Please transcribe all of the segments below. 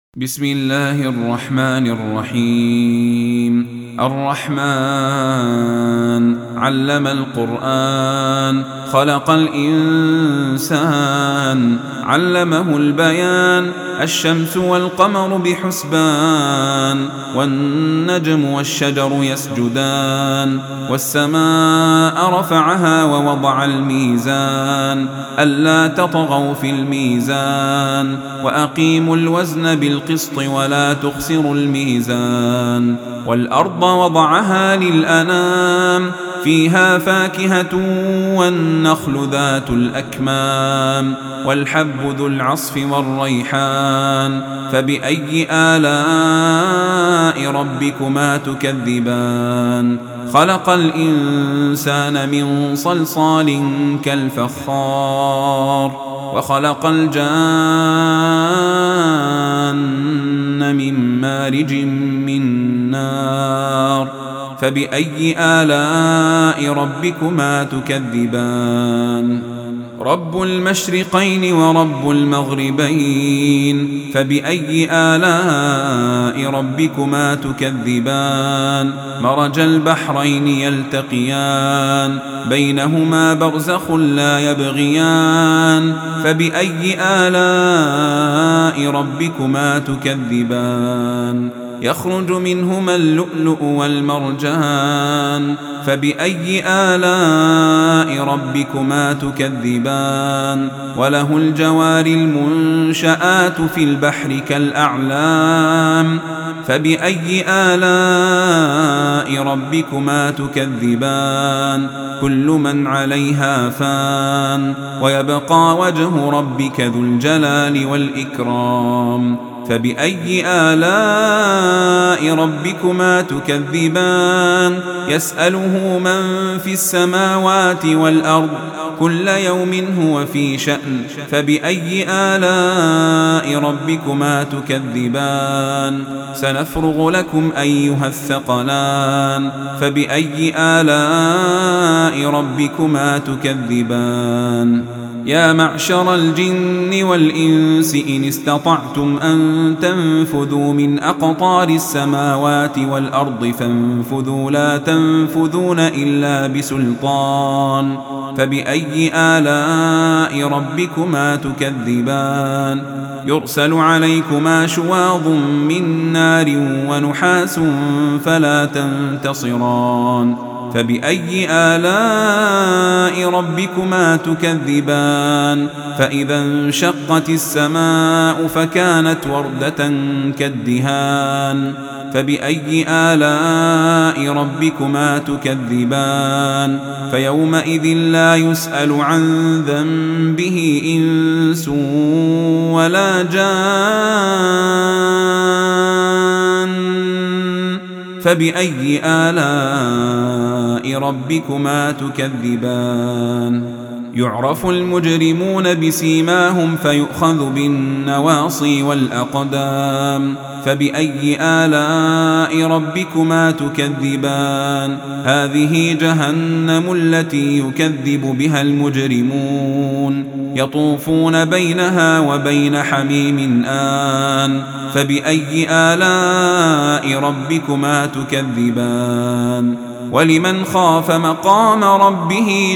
بسم الله الرحمن الرحيم. الرحمن علم القرآن، خلق الإنسان، علمه البيان. الشمس والقمر بحسبان، والنجم والشجر يسجدان. والسماء رفعها ووضع الميزان، ألا تطغوا في الميزان، وأقيموا الوزن بالقسط ولا تخسروا الميزان. والأرض وضعها للأنام، فيها فاكهة والنخل ذات الأكمام، والحب ذو العصف والريحان. فبأي آلاء ربكما تكذبان؟ خلق الإنسان من صلصال كالفخار، وخلق الجان من مارج من نار. فبأي آلاء ربكما تكذبان؟ رب المشرقين ورب المغربين. فبأي آلاء ربكما تكذبان؟ مرج البحرين يلتقيان، بينهما برزخ لا يبغيان. فبأي آلاء ربكما تكذبان؟ يخرج منهما اللؤلؤ والمرجان. فبأي آلاء ربكما تكذبان؟ وله الجوار المنشآت في البحر كالأعلام. فبأي آلاء ربكما تكذبان؟ كل من عليها فان، ويبقى وجه ربك ذو الجلال والإكرام. فبأي آلاء ربكما تكذبان؟ يسأله من في السماوات والأرض، كل يوم هو في شأن. فبأي آلاء ربكما تكذبان؟ سنفرغ لكم أيها الثقلان. فبأي آلاء ربكما تكذبان؟ يا معشر الجن والإنس إن استطعتم أن تنفذوا من أقطار السماوات والأرض فانفذوا لا تنفذون إلا بسلطان. فبأي آلاء ربكما تكذبان؟ يرسل عليكما شواظ من نار ونحاس فلا تنتصران. فبأي آلاء ربكما تكذبان؟ فإذا انشقت السماء فكانت وردة كالدهان. فبأي آلاء ربكما تكذبان؟ فيومئذ لا يسأل عن ذنبه إنس ولا جان. فبأي آلاء ربكما تكذبان؟ يعرف المجرمون بسيماهم فيؤخذ بالنواصي والأقدام. فبأي آلاء ربكما تكذبان؟ هذه جهنم التي يكذب بها المجرمون، يطوفون بينها وبين حميم آن. فبأي آلاء ربكما تكذبان؟ ولمن خاف مقام ربه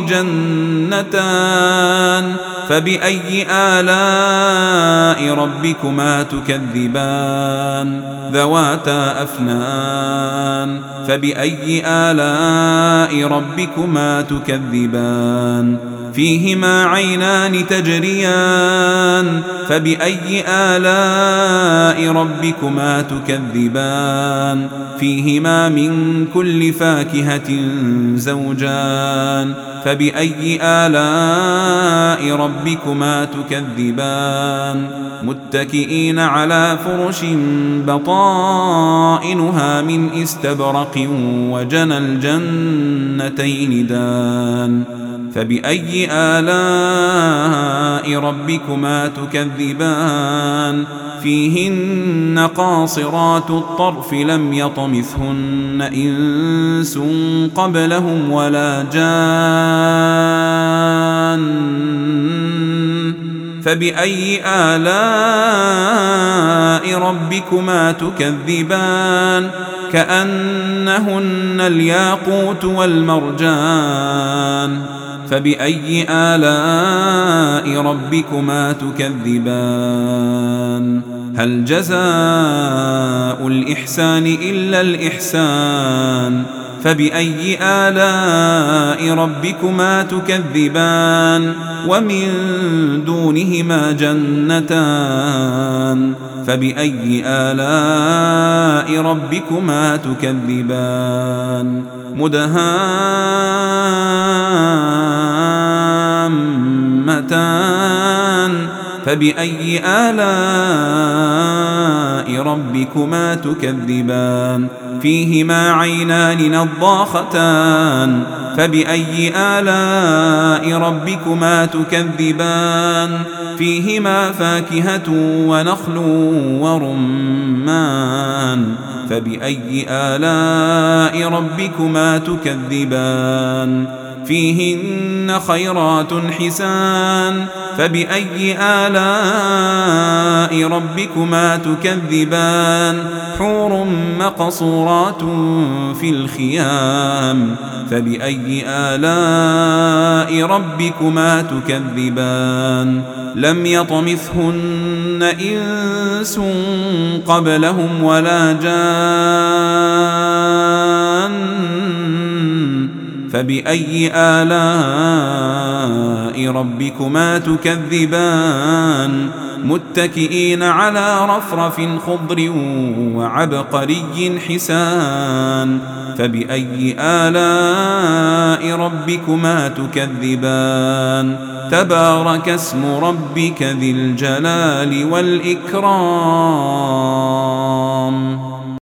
جنتان. فبأي آلاء ربكما تكذبان؟ ذواتا أفنان. فبأي آلاء ربكما تكذبان؟ فيهما عينان تجريان. فبأي آلاء ربكما تكذبان؟ فيهما من كل فاكهة زوجان. فبأي آلاء ربكما تكذبان؟ متكئين على فرش بطائنها من استبرق وجنى الجنتين دان. فبأي آلاء ربكما تكذبان؟ فيهن قاصرات الطرف لم يطمثهن إنس قبلهم ولا جان. فبأي آلاء ربكما تكذبان كأنهن الياقوت والمرجان فبأي آلاء ربكما تكذبان هل جزاء الإحسان إلا الإحسان فبأي آلاء ربكما تكذبان ومن دونهما جنتان فبأي آلاء ربكما تكذبان مدهامتان فبأي آلاء ربكما تكذبان فيهما عينان نضاختان فبأي آلاء ربكما تكذبان فيهما فاكهة ونخل ورمان فبأي آلاء ربكما تكذبان فيهن خيرات حسان فبأي آلاء ربكما تكذبان حور مقصورات في الخيام فبأي آلاء ربكما تكذبان لم يطمثهن إنس قبلهم ولا جان فبأي آلاء ربكما تكذبان متكئين على رفرف خضر وعبقري حسان فبأي آلاء ربكما تكذبان تبارك اسم ربك ذي الجلال والإكرام